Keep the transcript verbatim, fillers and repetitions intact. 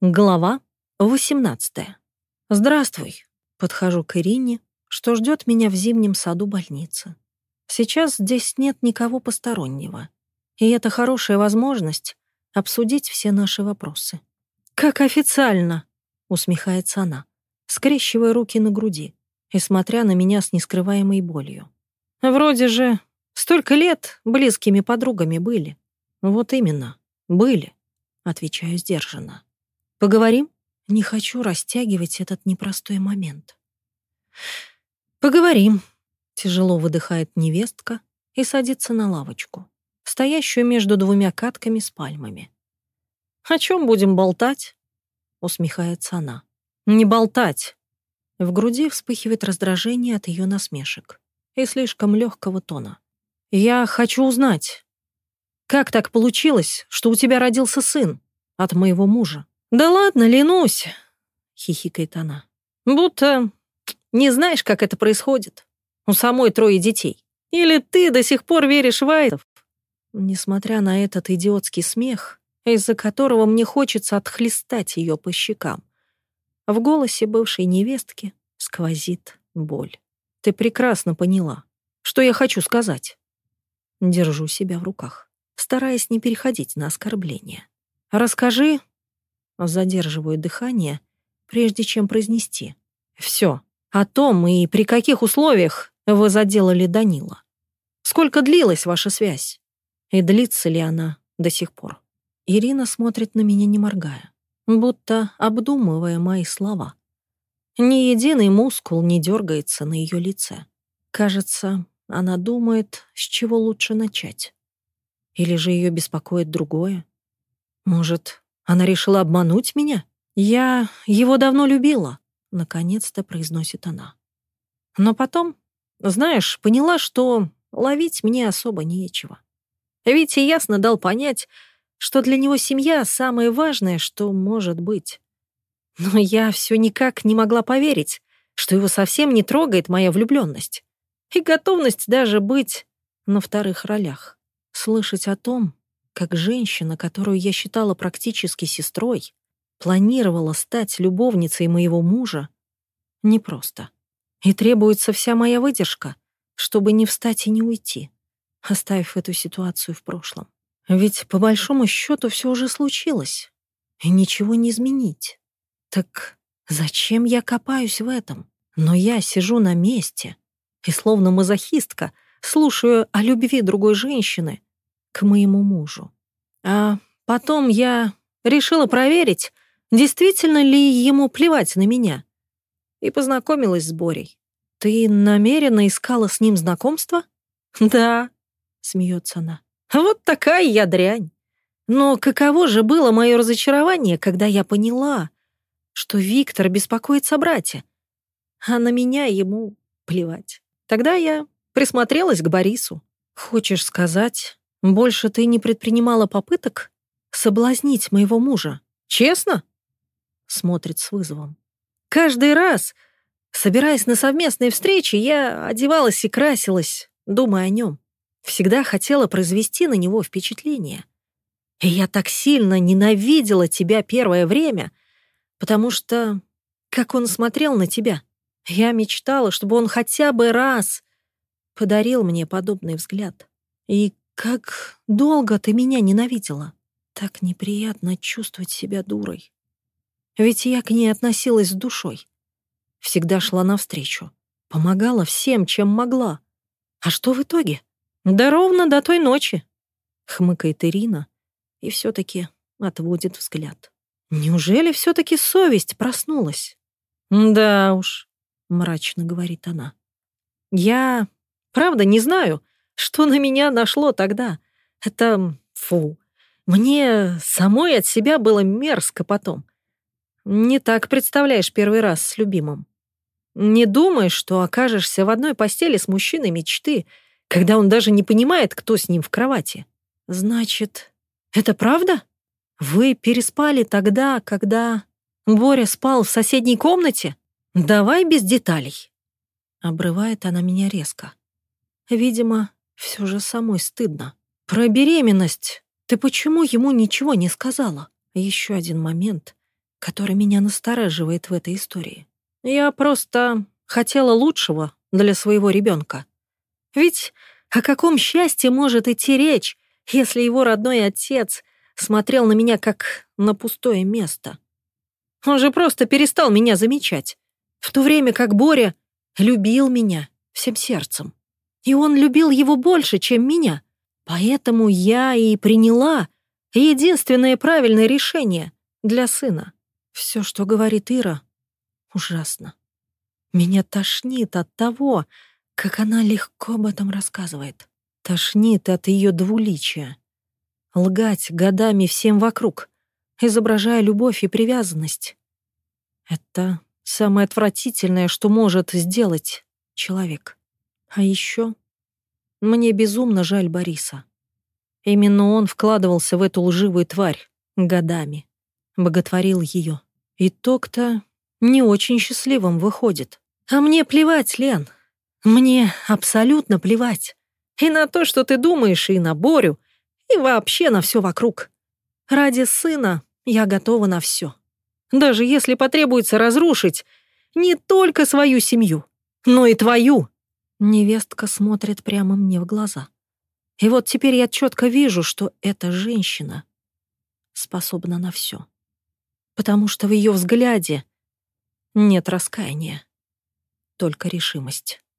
Глава восемнадцатая. Здравствуй. Подхожу к Ирине, что ждет меня в зимнем саду больницы. Сейчас здесь нет никого постороннего, и это хорошая возможность обсудить все наши вопросы. «Как официально!» — усмехается она, скрещивая руки на груди и смотря на меня с нескрываемой болью. «Вроде же столько лет близкими подругами были». «Вот именно, были», — отвечаю сдержанно. «Поговорим?» Не хочу растягивать этот непростой момент. «Поговорим», — тяжело выдыхает невестка и садится на лавочку, стоящую между двумя катками с пальмами. «О чем будем болтать?» — усмехается она. «Не болтать!» В груди вспыхивает раздражение от ее насмешек и слишком легкого тона. «Я хочу узнать, как так получилось, что у тебя родился сын от моего мужа?» «Да ладно, ленусь!» — хихикает она. «Будто не знаешь, как это происходит. У самой трое детей. Или ты до сих пор веришь в Айтов?» Несмотря на этот идиотский смех, из-за которого мне хочется отхлестать ее по щекам, в голосе бывшей невестки сквозит боль. «Ты прекрасно поняла, что я хочу сказать». Держу себя в руках, стараясь не переходить на оскорбление. «Расскажи...» Задерживаю дыхание, прежде чем произнести. «Все. О том и при каких условиях вы заделали Данила. Сколько длилась ваша связь? И длится ли она до сих пор?» Ирина смотрит на меня, не моргая, будто обдумывая мои слова. Ни единый мускул не дергается на ее лице. Кажется, она думает, с чего лучше начать. Или же ее беспокоит другое? Может, она решила обмануть меня? «Я его давно любила», — наконец-то произносит она. Но потом, знаешь, поняла, что ловить мне особо нечего. Витя ясно дал понять, что для него семья — самое важное, что может быть. Но я все никак не могла поверить, что его совсем не трогает моя влюбленность и готовность даже быть на вторых ролях. Слышать о том, как женщина, которую я считала практически сестрой, планировала стать любовницей моего мужа, непросто. И требуется вся моя выдержка, чтобы не встать и не уйти, оставив эту ситуацию в прошлом. Ведь по большому счету все уже случилось, и ничего не изменить. Так зачем я копаюсь в этом? Но я сижу на месте и, словно мазохистка, слушаю о любви другой женщины к моему мужу. А потом я решила проверить, действительно ли ему плевать на меня, и познакомилась с Борей. «Ты намеренно искала с ним знакомство?» «Да», — смеется она. «Вот такая я дрянь. Но каково же было мое разочарование, когда я поняла, что Виктор беспокоится о брате, а на меня ему плевать. Тогда я присмотрелась к Борису. Хочешь сказать, больше ты не предпринимала попыток соблазнить моего мужа? Честно?» Смотрит с вызовом. «Каждый раз, собираясь на совместные встречи, я одевалась и красилась, думая о нем. Всегда хотела произвести на него впечатление. И я так сильно ненавидела тебя первое время, потому что, как он смотрел на тебя, я мечтала, чтобы он хотя бы раз подарил мне подобный взгляд. И как долго ты меня ненавидела. Так неприятно чувствовать себя дурой. Ведь я к ней относилась с душой. Всегда шла навстречу, помогала всем, чем могла. А что в итоге? Да ровно до той ночи», — хмыкает Ирина и все-таки отводит взгляд. «Неужели все-таки совесть проснулась?» «Да уж», — мрачно говорит она. «Я, правда, не знаю, что на меня нашло тогда. Это, фу, мне самой от себя было мерзко потом. Не так представляешь первый раз с любимым. Не думаешь, что окажешься в одной постели с мужчиной мечты, когда он даже не понимает, кто с ним в кровати. Значит, это правда? Вы переспали тогда, когда Боря спал в соседней комнате? Давай без деталей». Обрывает она меня резко. Видимо, все же самой стыдно. «Про беременность ты почему ему ничего не сказала?» Еще один момент, который меня настораживает в этой истории. Я просто хотела лучшего для своего ребенка. Ведь о каком счастье может идти речь, если его родной отец смотрел на меня как на пустое место? Он же просто перестал меня замечать, в то время как Боря любил меня всем сердцем. И он любил его больше, чем меня. Поэтому я и приняла единственное правильное решение для сына. Все, что говорит Ира, ужасно. Меня тошнит от того, как она легко об этом рассказывает. Тошнит от ее двуличия. Лгать годами всем вокруг, изображая любовь и привязанность. Это самое отвратительное, что может сделать человек. А еще мне безумно жаль Бориса. Именно он вкладывался в эту лживую тварь годами, боготворил ее. Итог-то не очень счастливым выходит. А мне плевать, Лен. Мне абсолютно плевать. И на то, что ты думаешь, и на Борю, и вообще на все вокруг. Ради сына я готова на все. Даже если потребуется разрушить не только свою семью, но и твою. Невестка смотрит прямо мне в глаза. И вот теперь я четко вижу, что эта женщина способна на все. Потому что в ее взгляде нет раскаяния, только решимость.